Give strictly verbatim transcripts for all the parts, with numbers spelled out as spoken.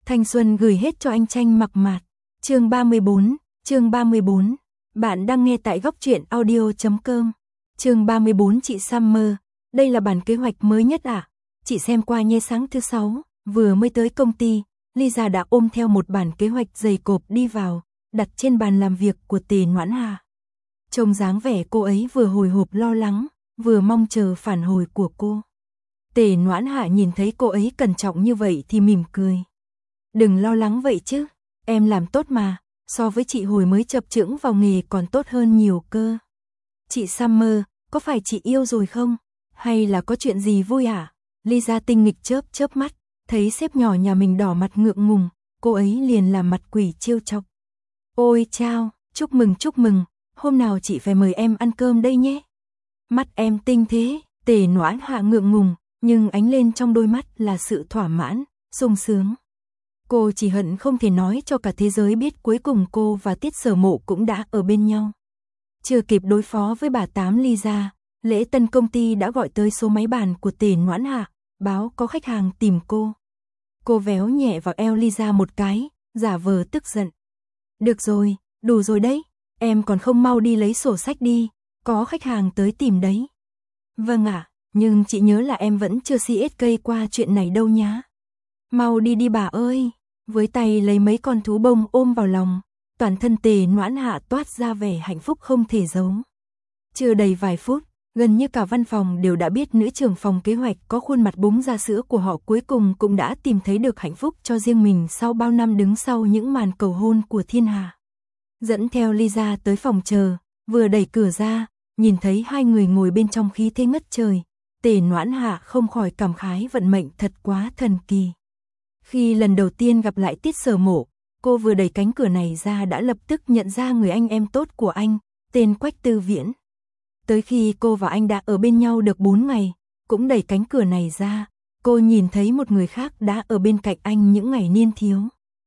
Thanh xuân gửi hết cho anh Tranh Mặc Mạt. Chương ba mươi bốn, chương ba mươi bốn. Bạn đang nghe tại góc truyện audio chấm com. Chương ba mươi bốn. Chị Summer, đây là bản kế hoạch mới nhất à? Chị xem qua nhé. Sáng thứ sáu, vừa mới tới công ty, Lisa đã ôm theo một bản kế hoạch dày cộp đi vào, đặt trên bàn làm việc của Tề Noãn Hà. Trông dáng vẻ cô ấy vừa hồi hộp lo lắng, vừa mong chờ phản hồi của cô. Tề Noãn Hà nhìn thấy cô ấy cẩn trọng như vậy thì mỉm cười. Đừng lo lắng vậy chứ, em làm tốt mà, so với chị hồi mới chập chững vào nghề còn tốt hơn nhiều cơ. Chị Summer, có phải chị yêu rồi không? Hay là có chuyện gì vui à? Lisa tinh nghịch chớp chớp mắt, thấy sếp nhỏ nhà mình đỏ mặt ngượng ngùng, cô ấy liền làm mặt quỷ trêu chọc. Ôi chao, chúc mừng chúc mừng, hôm nào chị phải mời em ăn cơm đây nhé. Mắt em tinh thế, Tề Noãn Hạ ngượng ngùng, nhưng ánh lên trong đôi mắt là sự thỏa mãn, sung sướng. Cô chỉ hận không thể nói cho cả thế giới biết cuối cùng cô và Tiết Sở Mộ cũng đã ở bên nhau. Chưa kịp đối phó với bà Tám Lisa, lễ tân công ty đã gọi tới số máy bàn của Tề Noãn Hạ, báo có khách hàng tìm cô. Cô véo nhẹ vào eo Lisa một cái, giả vờ tức giận. Được rồi, đủ rồi đấy, em còn không mau đi lấy sổ sách đi, có khách hàng tới tìm đấy. Vâng ạ, nhưng chị nhớ là em vẫn chưa xê ét ca qua chuyện này đâu nhá. Mau đi đi bà ơi, với tay lấy mấy con thú bông ôm vào lòng, toàn thân Tề Noãn Hạ toát ra vẻ hạnh phúc không thể giấu. Chưa đầy vài phút, gần như cả văn phòng đều đã biết nữ trưởng phòng kế hoạch có khuôn mặt búng ra sữa của họ cuối cùng cũng đã tìm thấy được hạnh phúc cho riêng mình sau bao năm đứng sau những màn cầu hôn của thiên hà. Dẫn theo Lisa tới phòng chờ, vừa đẩy cửa ra, nhìn thấy hai người ngồi bên trong khí thế ngất trời, Tề Noãn Hạ không khỏi cảm khái vận mệnh thật quá thần kỳ. Khi lần đầu tiên gặp lại Tiết Sở Mộ, cô vừa đẩy cánh cửa này ra đã lập tức nhận ra người anh em tốt của anh, tên Quách Tư Viễn. Tới khi cô và anh đã ở bên nhau được bốn ngày, cũng đẩy cánh cửa này ra, cô nhìn thấy một người khác đã ở bên cạnh anh những ngày niên thiếu.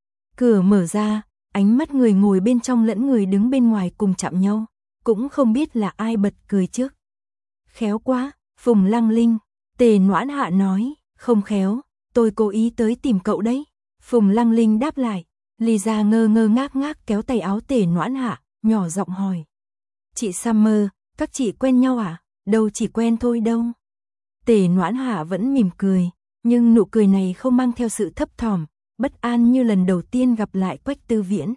Cửa mở ra, ánh mắt người ngồi bên trong lẫn người đứng bên ngoài cùng chạm nhau, cũng không biết là ai bật cười trước. Khéo quá, Phùng Lăng Linh, Tề Noãn Hạ nói, không khéo, tôi cố ý tới tìm cậu đấy. Phùng Lăng Linh đáp lại, Lisa ngơ ngơ ngác ngác kéo tay áo Tề Noãn Hạ, nhỏ giọng hỏi. Chị Summer, các chị quen nhau à? Đâu chỉ quen thôi đâu. Tề Noãn Hạ vẫn mỉm cười, nhưng nụ cười này không mang theo sự thấp thỏm, bất an như lần đầu tiên gặp lại Quách Tư Viễn.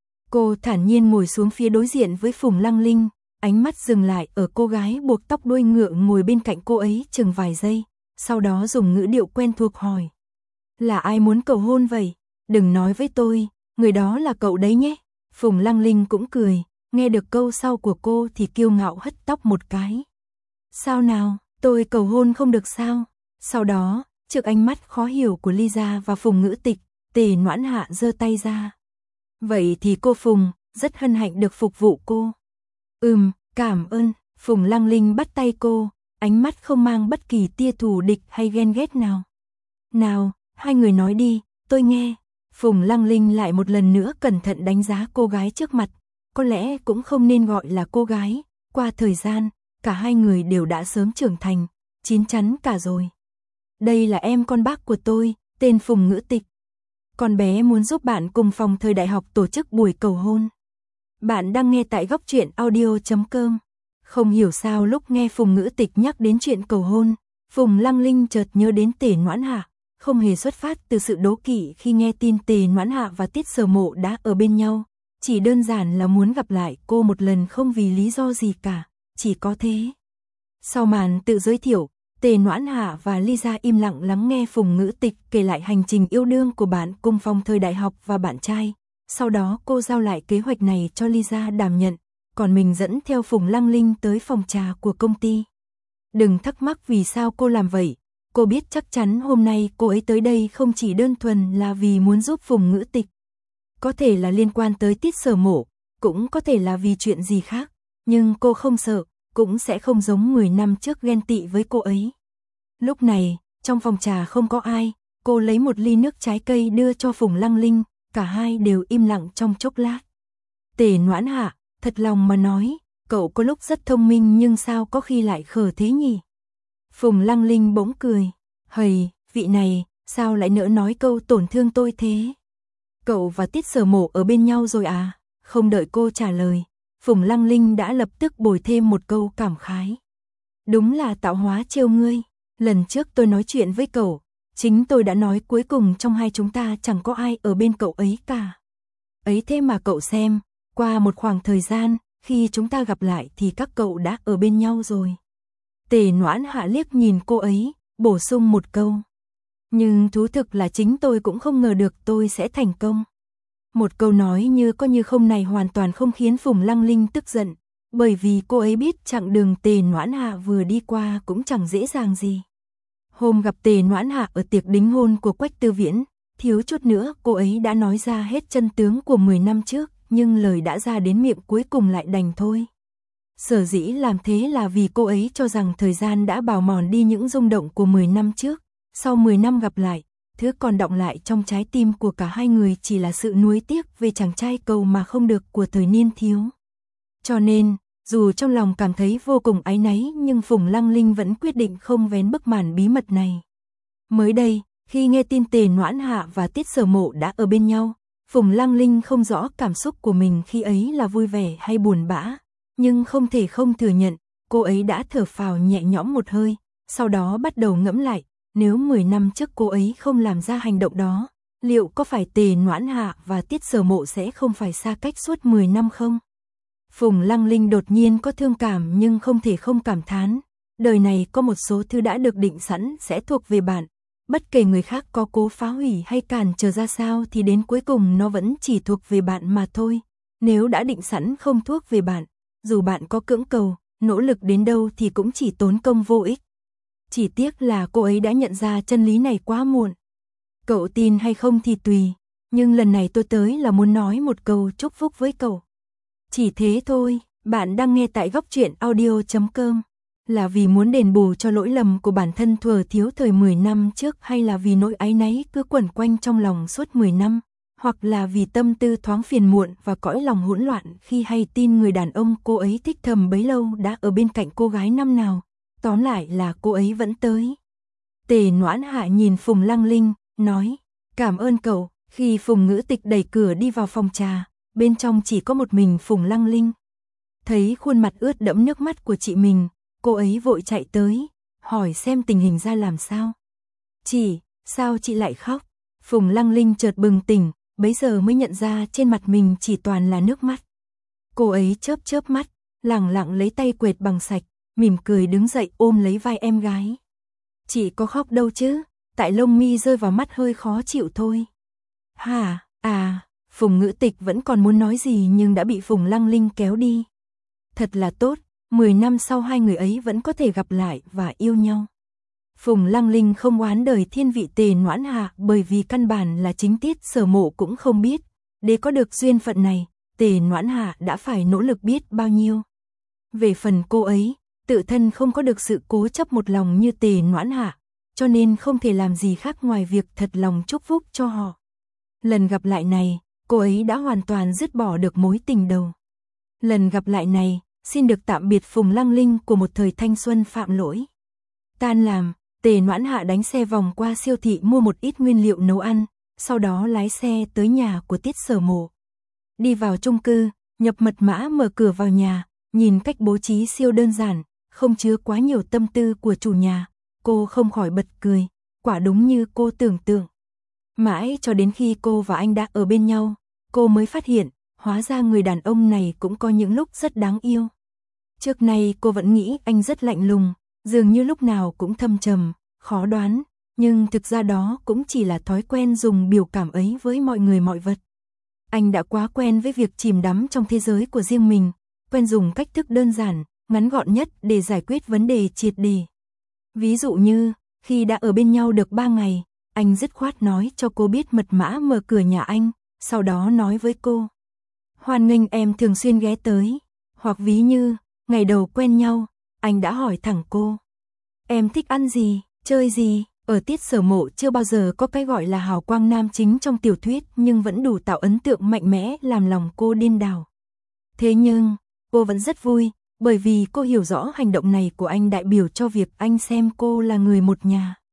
Cô thản nhiên ngồi xuống phía đối diện với Phùng Lăng Linh, ánh mắt dừng lại ở cô gái buộc tóc đuôi ngựa ngồi bên cạnh cô ấy chừng vài giây, sau đó dùng ngữ điệu quen thuộc hỏi. Là ai muốn cầu hôn vậy? Đừng nói với tôi, người đó là cậu đấy nhé. Phùng Lăng Linh cũng cười, nghe được câu sau của cô thì kiêu ngạo hất tóc một cái. Sao nào, tôi cầu hôn không được sao? Sau đó, trước ánh mắt khó hiểu của Lisa và Phùng Ngữ Tịch, Tề Noãn Hạ giơ tay ra. Vậy thì cô Phùng, rất hân hạnh được phục vụ cô. Ừm, cảm ơn. Phùng Lăng Linh bắt tay cô, ánh mắt không mang bất kỳ tia thù địch hay ghen ghét nào. Nào, hai người nói đi, tôi nghe. Phùng Lăng Linh lại một lần nữa cẩn thận đánh giá cô gái trước mặt. Có lẽ cũng không nên gọi là cô gái, qua thời gian, cả hai người đều đã sớm trưởng thành, chín chắn cả rồi. Đây là em con bác của tôi, tên Phùng Ngữ Tịch. Con bé muốn giúp bạn cùng phòng thời đại học tổ chức buổi cầu hôn. Bạn đang nghe tại góc truyện audio chấm com. Không hiểu sao lúc nghe Phùng Ngữ Tịch nhắc đến chuyện cầu hôn, Phùng Lăng Linh chợt nhớ đến Tề Noãn Hạ, không hề xuất phát từ sự đố kỵ khi nghe tin Tề Noãn Hạ và Tiết Sở Mộ đã ở bên nhau, chỉ đơn giản là muốn gặp lại cô một lần không vì lý do gì cả, chỉ có thế. Sau màn tự giới thiệu, Tề Noãn Hạ và Lisa im lặng lắng nghe Phùng Ngữ Tịch kể lại hành trình yêu đương của bạn cùng phòng thời đại học và bạn trai. Sau đó cô giao lại kế hoạch này cho Lisa đảm nhận, còn mình dẫn theo Phùng Lăng Linh tới phòng trà của công ty. Đừng thắc mắc vì sao cô làm vậy, cô biết chắc chắn hôm nay cô ấy tới đây không chỉ đơn thuần là vì muốn giúp Phùng Ngữ Tịch. Có thể là liên quan tới Tiết Sở Mộ, cũng có thể là vì chuyện gì khác, nhưng cô không sợ, cũng sẽ không giống mười năm trước ghen tị với cô ấy. Lúc này, trong phòng trà không có ai, cô lấy một ly nước trái cây đưa cho Phùng Lăng Linh, cả hai đều im lặng trong chốc lát. Tề Noãn Hạ, thật lòng mà nói, cậu có lúc rất thông minh nhưng sao có khi lại khờ thế nhỉ? Phùng Lăng Linh bỗng cười, hầy, vị này, sao lại nỡ nói câu tổn thương tôi thế? Cậu và Tiết Sở Mộ ở bên nhau rồi à? Không đợi cô trả lời, Phùng Lăng Linh đã lập tức bồi thêm một câu cảm khái. Đúng là tạo hóa trêu ngươi, lần trước tôi nói chuyện với cậu, chính tôi đã nói cuối cùng trong hai chúng ta chẳng có ai ở bên cậu ấy cả. Ấy thế mà cậu xem, qua một khoảng thời gian, khi chúng ta gặp lại thì các cậu đã ở bên nhau rồi. Tề Noãn Hạ liếc nhìn cô ấy, bổ sung một câu. Nhưng thú thực là chính tôi cũng không ngờ được tôi sẽ thành công. Một câu nói như có như không này hoàn toàn không khiến Phùng Lăng Linh tức giận, bởi vì cô ấy biết chặng đường Tề Noãn Hạ vừa đi qua cũng chẳng dễ dàng gì. Hôm gặp Tề Noãn Hạ ở tiệc đính hôn của Quách Tư Viễn, thiếu chút nữa cô ấy đã nói ra hết chân tướng của mười năm trước, nhưng lời đã ra đến miệng cuối cùng lại đành thôi. Sở dĩ làm thế là vì cô ấy cho rằng thời gian đã bào mòn đi những rung động của mười năm trước, sau mười năm gặp lại, thứ còn đọng lại trong trái tim của cả hai người chỉ là sự nuối tiếc về chàng trai cầu mà không được của thời niên thiếu. Cho nên, dù trong lòng cảm thấy vô cùng áy náy nhưng Phùng Lăng Linh vẫn quyết định không vén bức màn bí mật này. Mới đây, khi nghe tin Tề Noãn Hạ và Tiết Sở Mộ đã ở bên nhau, Phùng Lăng Linh không rõ cảm xúc của mình khi ấy là vui vẻ hay buồn bã, nhưng không thể không thừa nhận, cô ấy đã thở phào nhẹ nhõm một hơi, sau đó bắt đầu ngẫm lại, nếu mười năm trước cô ấy không làm ra hành động đó, liệu có phải Tề Noãn Hạ và Tiết Sở Mộ sẽ không phải xa cách suốt mười năm không? Phùng Lăng Linh đột nhiên có thương cảm nhưng không thể không cảm thán, đời này có một số thứ đã được định sẵn sẽ thuộc về bạn, bất kể người khác có cố phá hủy hay cản trở ra sao thì đến cuối cùng nó vẫn chỉ thuộc về bạn mà thôi. Nếu đã định sẵn không thuộc về bạn, dù bạn có cưỡng cầu, nỗ lực đến đâu thì cũng chỉ tốn công vô ích. Chỉ tiếc là cô ấy đã nhận ra chân lý này quá muộn. Cậu tin hay không thì tùy, nhưng lần này tôi tới là muốn nói một câu chúc phúc với cậu. Chỉ thế thôi. Bạn đang nghe tại góc truyện audio chấm com. Là vì muốn đền bù cho lỗi lầm của bản thân thuở thiếu thời mười năm trước, hay là vì nỗi áy náy cứ quẩn quanh trong lòng suốt mười năm, hoặc là vì tâm tư thoáng phiền muộn và cõi lòng hỗn loạn khi hay tin người đàn ông cô ấy thích thầm bấy lâu đã ở bên cạnh cô gái năm nào. Tóm lại là cô ấy vẫn tới. Tề Noãn Hạ nhìn Phùng Lăng Linh, nói, cảm ơn cậu. Khi Phùng Ngữ Tịch đẩy cửa đi vào phòng trà, bên trong chỉ có một mình Phùng Lăng Linh. Thấy khuôn mặt ướt đẫm nước mắt của chị mình, cô ấy vội chạy tới, hỏi xem tình hình ra làm sao. Chị, sao chị lại khóc? Phùng Lăng Linh chợt bừng tỉnh, bấy giờ mới nhận ra trên mặt mình chỉ toàn là nước mắt. Cô ấy chớp chớp mắt, lẳng lặng lấy tay quệt bằng sạch, mỉm cười đứng dậy ôm lấy vai em gái. Chị có khóc đâu chứ, tại lông mi rơi vào mắt hơi khó chịu thôi. Hả, à, Phùng Ngữ Tịch vẫn còn muốn nói gì nhưng đã bị Phùng Lăng Linh kéo đi. Thật là tốt, mười năm sau hai người ấy vẫn có thể gặp lại và yêu nhau. Phùng Lăng Linh không oán đời thiên vị Tề Noãn Hạ bởi vì căn bản là chính Tiết Sở Mộ cũng không biết. Để có được duyên phận này, Tề Noãn Hạ đã phải nỗ lực biết bao nhiêu. Về phần cô ấy, tự thân không có được sự cố chấp một lòng như Tề Noãn Hạ, cho nên không thể làm gì khác ngoài việc thật lòng chúc phúc cho họ. Lần gặp lại này, cô ấy đã hoàn toàn dứt bỏ được mối tình đầu. Lần gặp lại này, xin được tạm biệt Phùng Lăng Linh của một thời thanh xuân phạm lỗi. Tan làm, Tề Noãn Hạ đánh xe vòng qua siêu thị mua một ít nguyên liệu nấu ăn, sau đó lái xe tới nhà của Tiết Sở Mộ. Đi vào chung cư, nhập mật mã mở cửa vào nhà, nhìn cách bố trí siêu đơn giản, không chứa quá nhiều tâm tư của chủ nhà, cô không khỏi bật cười, quả đúng như cô tưởng tượng. Mãi cho đến khi cô và anh đã ở bên nhau, cô mới phát hiện, hóa ra người đàn ông này cũng có những lúc rất đáng yêu. Trước nay cô vẫn nghĩ anh rất lạnh lùng, dường như lúc nào cũng thâm trầm, khó đoán, nhưng thực ra đó cũng chỉ là thói quen dùng biểu cảm ấy với mọi người mọi vật. Anh đã quá quen với việc chìm đắm trong thế giới của riêng mình, quen dùng cách thức đơn giản, ngắn gọn nhất để giải quyết vấn đề triệt để. Ví dụ như, khi đã ở bên nhau được ba ngày, anh dứt khoát nói cho cô biết mật mã mở cửa nhà anh, sau đó nói với cô. Hoan nghênh em thường xuyên ghé tới, hoặc ví như, ngày đầu quen nhau, anh đã hỏi thẳng cô. Em thích ăn gì, chơi gì? Ở Tiết Sở Mộ chưa bao giờ có cái gọi là hào quang nam chính trong tiểu thuyết nhưng vẫn đủ tạo ấn tượng mạnh mẽ làm lòng cô điên đảo. Thế nhưng, cô vẫn rất vui, bởi vì cô hiểu rõ hành động này của anh đại biểu cho việc anh xem cô là người một nhà.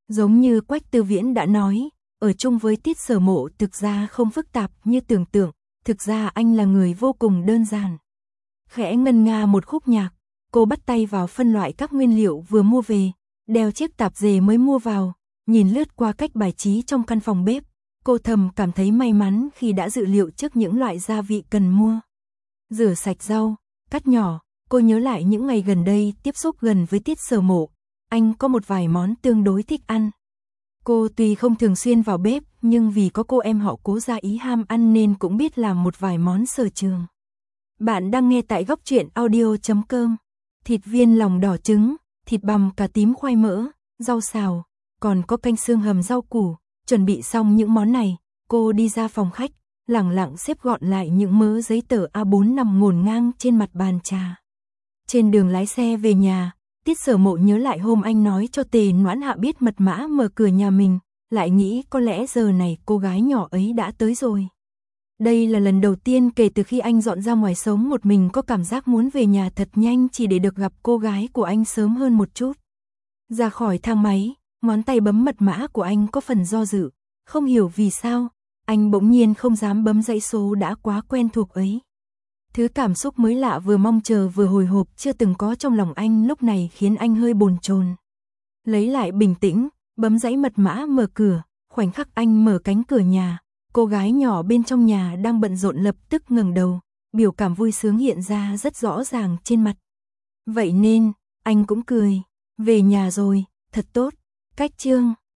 Giống như Quách Tư Viễn đã nói, ở chung với Tiết Sở Mộ thực ra không phức tạp như tưởng tượng, thực ra anh là người vô cùng đơn giản. Khẽ ngân nga một khúc nhạc, cô bắt tay vào phân loại các nguyên liệu vừa mua về, đeo chiếc tạp dề mới mua vào, nhìn lướt qua cách bài trí trong căn phòng bếp, cô thầm cảm thấy may mắn khi đã dự liệu trước những loại gia vị cần mua. Rửa sạch rau, cắt nhỏ, cô nhớ lại những ngày gần đây tiếp xúc gần với Tiết Sở Mộ, anh có một vài món tương đối thích ăn. Cô tuy không thường xuyên vào bếp, nhưng vì có cô em họ Cố Gia Ý ham ăn nên cũng biết làm một vài món sở trường. Bạn đang nghe tại góc truyện audio chấm com. Thịt viên lòng đỏ trứng, thịt bằm cà tím khoai mỡ, rau xào, còn có canh xương hầm rau củ. Chuẩn bị xong những món này, cô đi ra phòng khách, lẳng lặng xếp gọn lại những mớ giấy tờ A bốn nằm ngổn ngang trên mặt bàn trà. Trên đường lái xe về nhà, Tiết Sở Mộ nhớ lại hôm anh nói cho Tề Noãn Hạ biết mật mã mở cửa nhà mình, lại nghĩ có lẽ giờ này cô gái nhỏ ấy đã tới rồi. Đây là lần đầu tiên kể từ khi anh dọn ra ngoài sống một mình có cảm giác muốn về nhà thật nhanh chỉ để được gặp cô gái của anh sớm hơn một chút. Ra khỏi thang máy, ngón tay bấm mật mã của anh có phần do dự, không hiểu vì sao, anh bỗng nhiên không dám bấm dãy số đã quá quen thuộc ấy. Thứ cảm xúc mới lạ vừa mong chờ vừa hồi hộp chưa từng có trong lòng anh lúc này khiến anh hơi bồn chồn. Lấy lại bình tĩnh, bấm dãy mật mã mở cửa, khoảnh khắc anh mở cánh cửa nhà, cô gái nhỏ bên trong nhà đang bận rộn lập tức ngẩng đầu, biểu cảm vui sướng hiện ra rất rõ ràng trên mặt. Vậy nên, anh cũng cười, về nhà rồi, thật tốt, cách chương.